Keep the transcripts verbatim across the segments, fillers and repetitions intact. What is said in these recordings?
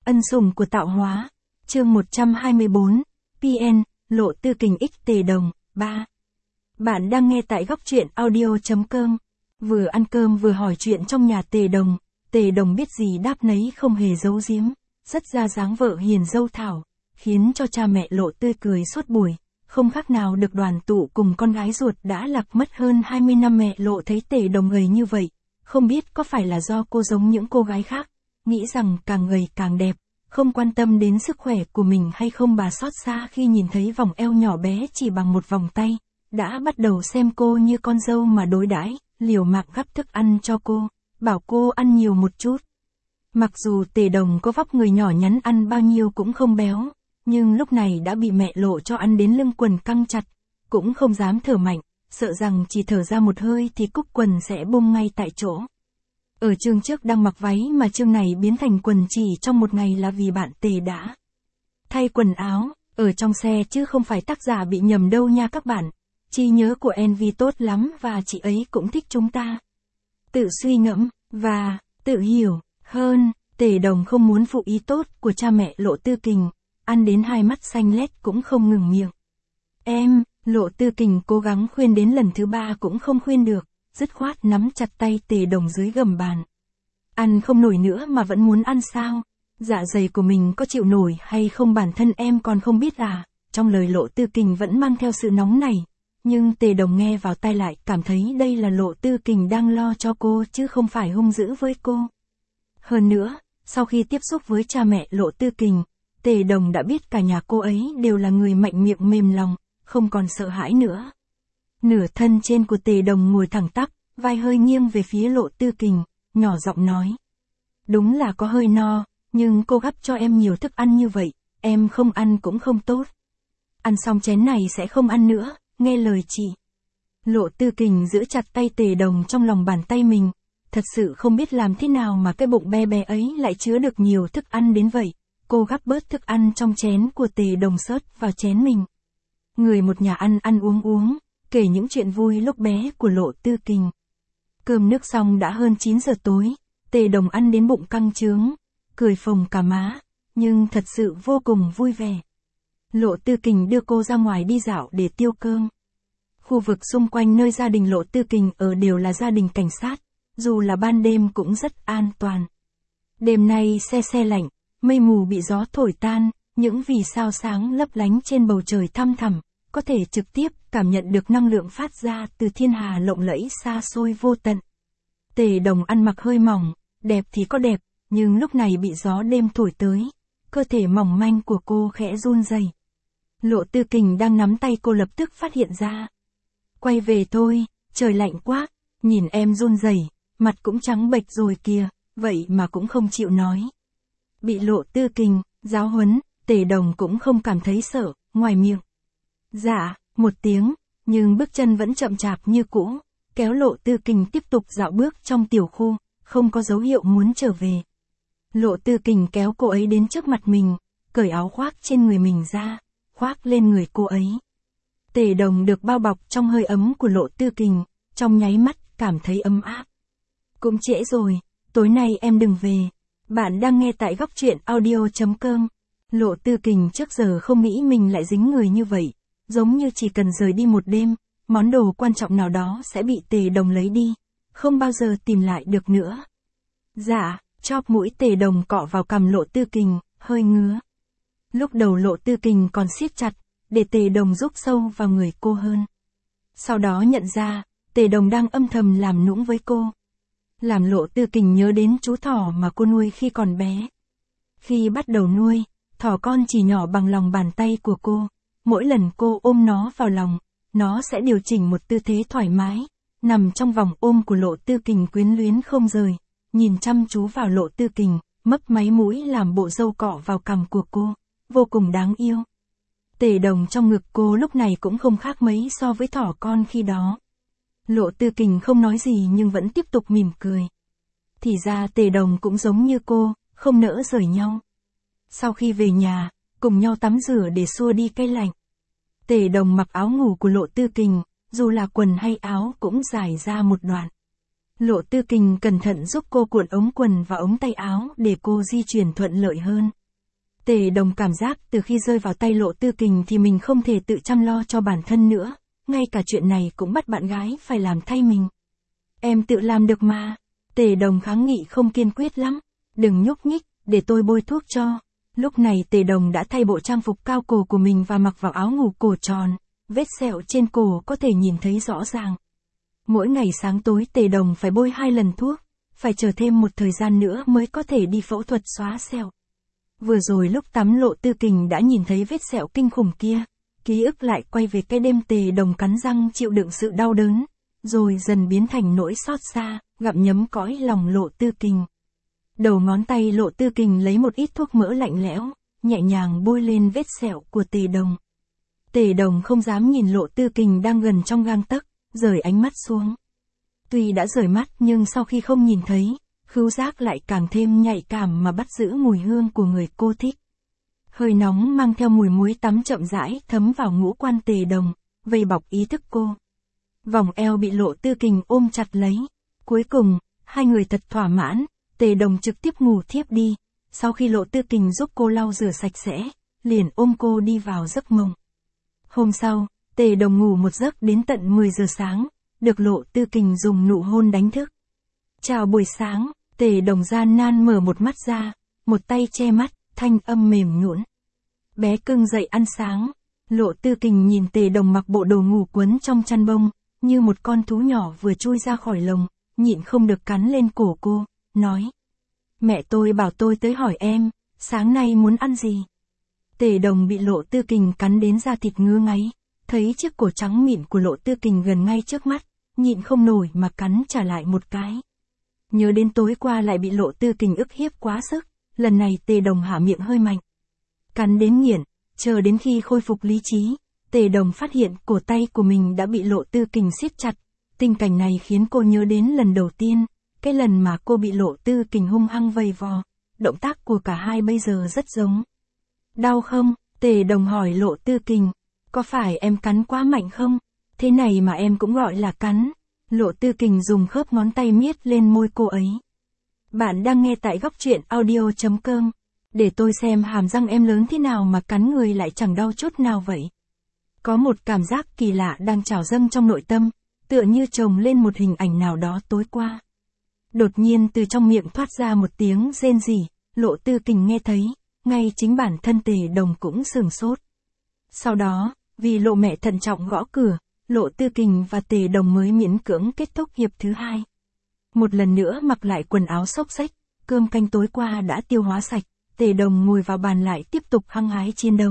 Ân sủng của tạo hóa. Chương một trăm hai mươi bốn. pê en, Lộ Tư Kình X Tề Đồng, ba. Bạn đang nghe tại góc truyện audio chấm com. Vừa ăn cơm vừa hỏi chuyện trong nhà Tề Đồng, Tề Đồng biết gì đáp nấy không hề giấu giếm, rất ra dáng vợ hiền dâu thảo, khiến cho cha mẹ Lộ tươi cười suốt buổi, không khác nào được đoàn tụ cùng con gái ruột đã lạc mất hơn hai mươi năm. Mẹ Lộ thấy Tề Đồng gầy như vậy, không biết có phải là do cô giống những cô gái khác, nghĩ rằng càng gầy càng đẹp, không quan tâm đến sức khỏe của mình hay không. Bà xót xa khi nhìn thấy vòng eo nhỏ bé chỉ bằng một vòng tay, đã bắt đầu xem cô như con dâu mà đối đãi, liều mạng gắp thức ăn cho cô, bảo cô ăn nhiều một chút. Mặc dù Tề Đồng có vóc người nhỏ nhắn, ăn bao nhiêu cũng không béo, nhưng lúc này đã bị mẹ Lộ cho ăn đến lưng quần căng chặt, cũng không dám thở mạnh, sợ rằng chỉ thở ra một hơi thì cúc quần sẽ bung ngay tại chỗ. Ở chương trước đang mặc váy mà chương này biến thành quần chỉ trong một ngày là vì bạn Tề đã thay quần áo, ở trong xe chứ không phải tác giả bị nhầm đâu nha các bạn. Trí nhớ của en vê tốt lắm và chị ấy cũng thích chúng ta. Tự suy ngẫm, và tự hiểu hơn, Tề Đồng không muốn phụ ý tốt của cha mẹ Lộ Tư Kình, ăn đến hai mắt xanh lét cũng không ngừng miệng. Em, Lộ Tư Kình cố gắng khuyên đến lần thứ ba cũng không khuyên được, dứt khoát nắm chặt tay Tề Đồng dưới gầm bàn. Ăn không nổi nữa mà vẫn muốn ăn sao? Dạ dày của mình có chịu nổi hay không bản thân em còn không biết à? Trong lời Lộ Tư Kình vẫn mang theo sự nóng nảy, nhưng Tề Đồng nghe vào tai lại cảm thấy đây là Lộ Tư Kình đang lo cho cô chứ không phải hung dữ với cô. Hơn nữa, sau khi tiếp xúc với cha mẹ Lộ Tư Kình, Tề Đồng đã biết cả nhà cô ấy đều là người mạnh miệng mềm lòng, không còn sợ hãi nữa. Nửa thân trên của Tề Đồng ngồi thẳng tắp, vai hơi nghiêng về phía Lộ Tư Kình, nhỏ giọng nói. Đúng là có hơi no, nhưng cô gắp cho em nhiều thức ăn như vậy, em không ăn cũng không tốt. Ăn xong chén này sẽ không ăn nữa, nghe lời chị. Lộ Tư Kình giữ chặt tay Tề Đồng trong lòng bàn tay mình, thật sự không biết làm thế nào mà cái bụng bé bé ấy lại chứa được nhiều thức ăn đến vậy. Cô gắp bớt thức ăn trong chén của Tề Đồng sớt vào chén mình. Người một nhà ăn ăn uống uống, kể những chuyện vui lúc bé của Lộ Tư Kình. Cơm nước xong đã hơn chín giờ tối, Tề Đồng ăn đến bụng căng trướng, cười phồng cả má, nhưng thật sự vô cùng vui vẻ. Lộ Tư Kình đưa cô ra ngoài đi dạo để tiêu cơm. Khu vực xung quanh nơi gia đình Lộ Tư Kình ở đều là gia đình cảnh sát, dù là ban đêm cũng rất an toàn. Đêm nay se se lạnh, mây mù bị gió thổi tan, những vì sao sáng lấp lánh trên bầu trời thăm thẳm, có thể trực tiếp cảm nhận được năng lượng phát ra từ thiên hà lộng lẫy xa xôi vô tận. Tề Đồng ăn mặc hơi mỏng, đẹp thì có đẹp, nhưng lúc này bị gió đêm thổi tới, cơ thể mỏng manh của cô khẽ run rẩy. Lộ Tư Kình đang nắm tay cô lập tức phát hiện ra. Quay về thôi, trời lạnh quá, nhìn em run rẩy, mặt cũng trắng bệch rồi kìa, vậy mà cũng không chịu nói. Bị Lộ Tư Kình giáo huấn, Tề Đồng cũng không cảm thấy sợ, ngoài miệng. Dạ, một tiếng, nhưng bước chân vẫn chậm chạp như cũ, kéo Lộ Tư Kình tiếp tục dạo bước trong tiểu khu, không có dấu hiệu muốn trở về. Lộ Tư Kình kéo cô ấy đến trước mặt mình, cởi áo khoác trên người mình ra, khoác lên người cô ấy. Tề Đồng được bao bọc trong hơi ấm của Lộ Tư Kình, trong nháy mắt cảm thấy ấm áp. Cũng trễ rồi, tối nay em đừng về. Bạn đang nghe tại góc truyện audio chấm com. Lộ Tư Kình trước giờ không nghĩ mình lại dính người như vậy, giống như chỉ cần rời đi một đêm, món đồ quan trọng nào đó sẽ bị Tề Đồng lấy đi, không bao giờ tìm lại được nữa. Dạ, chóp mũi Tề Đồng cọ vào cằm Lộ Tư Kình, hơi ngứa. Lúc đầu Lộ Tư Kình còn siết chặt, để Tề Đồng rúc sâu vào người cô hơn. Sau đó nhận ra, Tề Đồng đang âm thầm làm nũng với cô. Làm Lộ Tư Kình nhớ đến chú thỏ mà cô nuôi khi còn bé. Khi bắt đầu nuôi, thỏ con chỉ nhỏ bằng lòng bàn tay của cô. Mỗi lần cô ôm nó vào lòng, nó sẽ điều chỉnh một tư thế thoải mái, nằm trong vòng ôm của Lộ Tư Kình quyến luyến không rời, nhìn chăm chú vào Lộ Tư Kình, mấp máy mũi làm bộ râu cọ vào cằm của cô, vô cùng đáng yêu. Tề Đồng trong ngực cô lúc này cũng không khác mấy so với thỏ con khi đó. Lộ Tư Kình không nói gì nhưng vẫn tiếp tục mỉm cười. Thì ra Tề Đồng cũng giống như cô, không nỡ rời nhau. Sau khi về nhà, cùng nhau tắm rửa để xua đi cái lạnh. Tề Đồng mặc áo ngủ của Lộ Tư Kình, dù là quần hay áo cũng dài ra một đoạn. Lộ Tư Kình cẩn thận giúp cô cuộn ống quần và ống tay áo để cô di chuyển thuận lợi hơn. Tề Đồng cảm giác từ khi rơi vào tay Lộ Tư Kình thì mình không thể tự chăm lo cho bản thân nữa, ngay cả chuyện này cũng bắt bạn gái phải làm thay mình. Em tự làm được mà. Tề Đồng kháng nghị không kiên quyết lắm. Đừng nhúc nhích, để tôi bôi thuốc cho. Lúc này Tề Đồng đã thay bộ trang phục cao cổ của mình và mặc vào áo ngủ cổ tròn, vết sẹo trên cổ có thể nhìn thấy rõ ràng. Mỗi ngày sáng tối Tề Đồng phải bôi hai lần thuốc, phải chờ thêm một thời gian nữa mới có thể đi phẫu thuật xóa sẹo. Vừa rồi lúc tắm Lộ Tư Kình đã nhìn thấy vết sẹo kinh khủng kia, ký ức lại quay về cái đêm Tề Đồng cắn răng chịu đựng sự đau đớn, rồi dần biến thành nỗi xót xa, gặm nhấm cõi lòng Lộ Tư Kình. Đầu ngón tay Lộ Tư Kình lấy một ít thuốc mỡ lạnh lẽo, nhẹ nhàng bôi lên vết sẹo của Tề Đồng. Tề Đồng không dám nhìn Lộ Tư Kình đang gần trong gang tấc, rời ánh mắt xuống. Tuy đã rời mắt nhưng sau khi không nhìn thấy, khứu giác lại càng thêm nhạy cảm mà bắt giữ mùi hương của người cô thích. Hơi nóng mang theo mùi muối tắm chậm rãi thấm vào ngũ quan Tề Đồng, vây bọc ý thức cô. Vòng eo bị Lộ Tư Kình ôm chặt lấy. Cuối cùng, hai người thật thỏa mãn, Tề Đồng trực tiếp ngủ thiếp đi. Sau khi Lộ Tư Kình giúp cô lau rửa sạch sẽ, liền ôm cô đi vào giấc mộng. Hôm sau, Tề Đồng ngủ một giấc đến tận mười giờ sáng, được Lộ Tư Kình dùng nụ hôn đánh thức. Chào buổi sáng, Tề Đồng gian nan mở một mắt ra, một tay che mắt, thanh âm mềm nhũn. Bé cưng dậy ăn sáng. Lộ Tư Kình nhìn Tề Đồng mặc bộ đồ ngủ quấn trong chăn bông, như một con thú nhỏ vừa chui ra khỏi lồng, nhịn không được cắn lên cổ cô, nói. Mẹ tôi bảo tôi tới hỏi em, sáng nay muốn ăn gì? Tề Đồng bị Lộ Tư Kình cắn đến da thịt ngứa ngáy, thấy chiếc cổ trắng mịn của Lộ Tư Kình gần ngay trước mắt, nhịn không nổi mà cắn trả lại một cái. Nhớ đến tối qua lại bị Lộ Tư Kình ức hiếp quá sức, lần này Tề Đồng hạ miệng hơi mạnh. Cắn đến nghiện, chờ đến khi khôi phục lý trí, Tề Đồng phát hiện cổ tay của mình đã bị Lộ Tư Kình siết chặt. Tình cảnh này khiến cô nhớ đến lần đầu tiên, cái lần mà cô bị Lộ Tư Kình hung hăng vây vò. Động tác của cả hai bây giờ rất giống. Đau không? Tề Đồng hỏi Lộ Tư Kình. Có phải em cắn quá mạnh không? Thế này mà em cũng gọi là cắn. Lộ Tư Kình dùng khớp ngón tay miết lên môi cô ấy. Bạn đang nghe tại góc truyện audio chấm com. Để tôi xem hàm răng em lớn thế nào mà cắn người lại chẳng đau chút nào vậy. Có một cảm giác kỳ lạ đang trào dâng trong nội tâm, tựa như chồng lên một hình ảnh nào đó tối qua. Đột nhiên từ trong miệng thoát ra một tiếng rên rỉ, Lộ Tư Kình nghe thấy, ngay chính bản thân Tề Đồng cũng sửng sốt. Sau đó, vì Lộ mẹ thận trọng gõ cửa, Lộ Tư Kình và Tề Đồng mới miễn cưỡng kết thúc hiệp thứ hai. Một lần nữa mặc lại quần áo xốc xếch, cơm canh tối qua đã tiêu hóa sạch, Tề Đồng ngồi vào bàn lại tiếp tục hăng hái chiến đấu.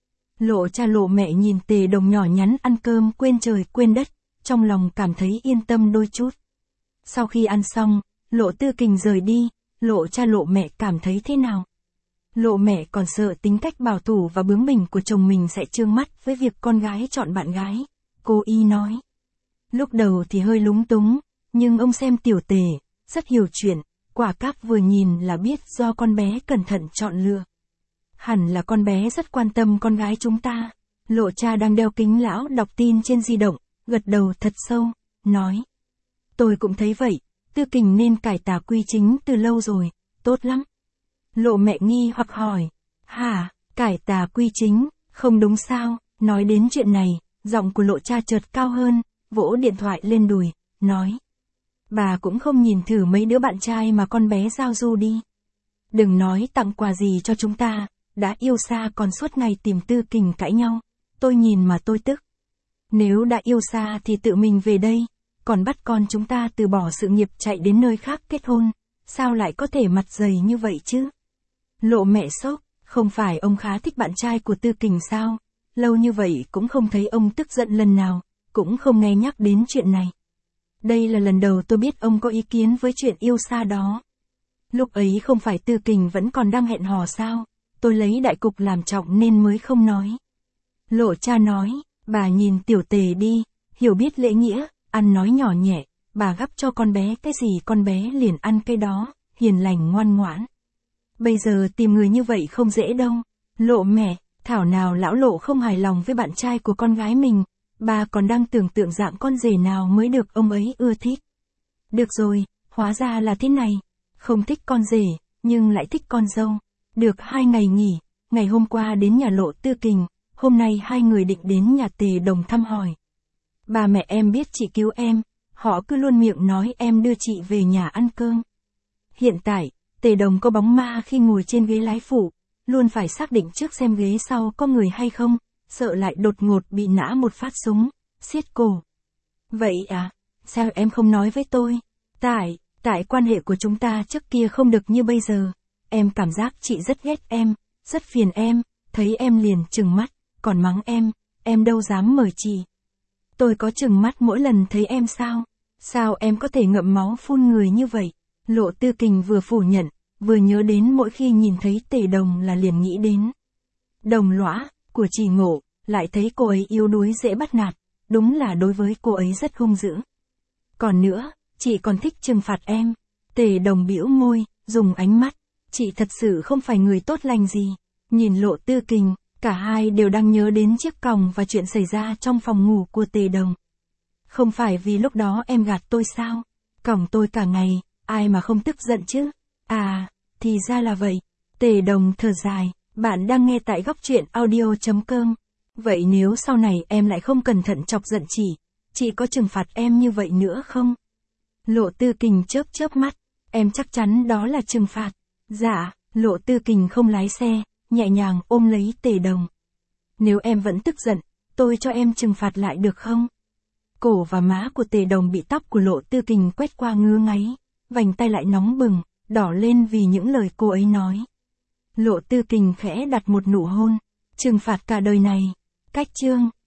Lộ cha Lộ mẹ nhìn Tề Đồng nhỏ nhắn ăn cơm quên trời quên đất, trong lòng cảm thấy yên tâm đôi chút. Sau khi ăn xong, Lộ Tư Kình rời đi, Lộ cha Lộ mẹ cảm thấy thế nào? Lộ mẹ còn sợ tính cách bảo thủ và bướng bỉnh của chồng mình sẽ trương mắt với việc con gái chọn bạn gái. Cô y nói. Lúc đầu thì hơi lúng túng, nhưng ông xem tiểu Tề, rất hiểu chuyện, quả cáp vừa nhìn là biết do con bé cẩn thận chọn lựa. Hẳn là con bé rất quan tâm con gái chúng ta. Lộ cha đang đeo kính lão đọc tin trên di động, gật đầu thật sâu, nói. Tôi cũng thấy vậy, Tư Kình nên cải tà quy chính từ lâu rồi, tốt lắm. Lộ mẹ nghi hoặc hỏi. Hả, cải tà quy chính, không đúng sao? Nói đến chuyện này, giọng của Lộ cha chợt cao hơn, vỗ điện thoại lên đùi, nói. Bà cũng không nhìn thử mấy đứa bạn trai mà con bé giao du đi. Đừng nói tặng quà gì cho chúng ta, đã yêu xa còn suốt ngày tìm Tư Kình cãi nhau, tôi nhìn mà tôi tức. Nếu đã yêu xa thì tự mình về đây, còn bắt con chúng ta từ bỏ sự nghiệp chạy đến nơi khác kết hôn, sao lại có thể mặt dày như vậy chứ? Lộ mẹ sốc, không phải ông khá thích bạn trai của Tư Kình sao? Lâu như vậy cũng không thấy ông tức giận lần nào, cũng không nghe nhắc đến chuyện này. Đây là lần đầu tôi biết ông có ý kiến với chuyện yêu xa đó. Lúc ấy không phải Tư Kình vẫn còn đang hẹn hò sao? Tôi lấy đại cục làm trọng nên mới không nói. Lộ cha nói, bà nhìn tiểu Tề đi, hiểu biết lễ nghĩa, ăn nói nhỏ nhẹ, bà gắp cho con bé cái gì con bé liền ăn cái đó, hiền lành ngoan ngoãn. Bây giờ tìm người như vậy không dễ đâu. Lộ mẹ, thảo nào lão Lộ không hài lòng với bạn trai của con gái mình, bà còn đang tưởng tượng dạng con rể nào mới được ông ấy ưa thích. Được rồi, hóa ra là thế này, không thích con rể, nhưng lại thích con dâu. Được hai ngày nghỉ, ngày hôm qua đến nhà Lộ Tư Kình, hôm nay hai người định đến nhà Tề Đồng thăm hỏi. Ba mẹ em biết chị cứu em, họ cứ luôn miệng nói em đưa chị về nhà ăn cơm. Hiện tại, Tề Đồng có bóng ma khi ngồi trên ghế lái phụ, luôn phải xác định trước xem ghế sau có người hay không, sợ lại đột ngột bị nã một phát súng, siết cổ. Vậy à, sao em không nói với tôi? Tại, tại quan hệ của chúng ta trước kia không được như bây giờ, em cảm giác chị rất ghét em, rất phiền em, thấy em liền trừng mắt, còn mắng em, em đâu dám mời chị. Tôi có trừng mắt mỗi lần thấy em sao? Sao em có thể ngậm máu phun người như vậy? Lộ Tư Kình vừa phủ nhận, vừa nhớ đến mỗi khi nhìn thấy Tề Đồng là liền nghĩ đến Đồng lõa của Trì Ngộ, lại thấy cô ấy yếu đuối dễ bắt nạt, đúng là đối với cô ấy rất hung dữ. Còn nữa, chị còn thích trừng phạt em. Tề Đồng bĩu môi, dùng ánh mắt, chị thật sự không phải người tốt lành gì. Nhìn Lộ Tư Kình, cả hai đều đang nhớ đến chiếc còng và chuyện xảy ra trong phòng ngủ của Tề Đồng. Không phải vì lúc đó em gạt tôi sao? Còng tôi cả ngày, ai mà không tức giận chứ? À, thì ra là vậy. Tề Đồng thở dài, bạn đang nghe tại góc truyện audio chấm com. Vậy nếu sau này em lại không cẩn thận chọc giận chị, chị có trừng phạt em như vậy nữa không? Lộ Tư Kình chớp chớp mắt, em chắc chắn đó là trừng phạt. Dạ, Lộ Tư Kình không lái xe, nhẹ nhàng ôm lấy Tề Đồng. Nếu em vẫn tức giận, tôi cho em trừng phạt lại được không? Cổ và má của Tề Đồng bị tóc của Lộ Tư Kình quét qua ngứa ngáy, vành tay lại nóng bừng, đỏ lên vì những lời cô ấy nói. Lộ Tư Kình khẽ đặt một nụ hôn, trừng phạt cả đời này. Cách chương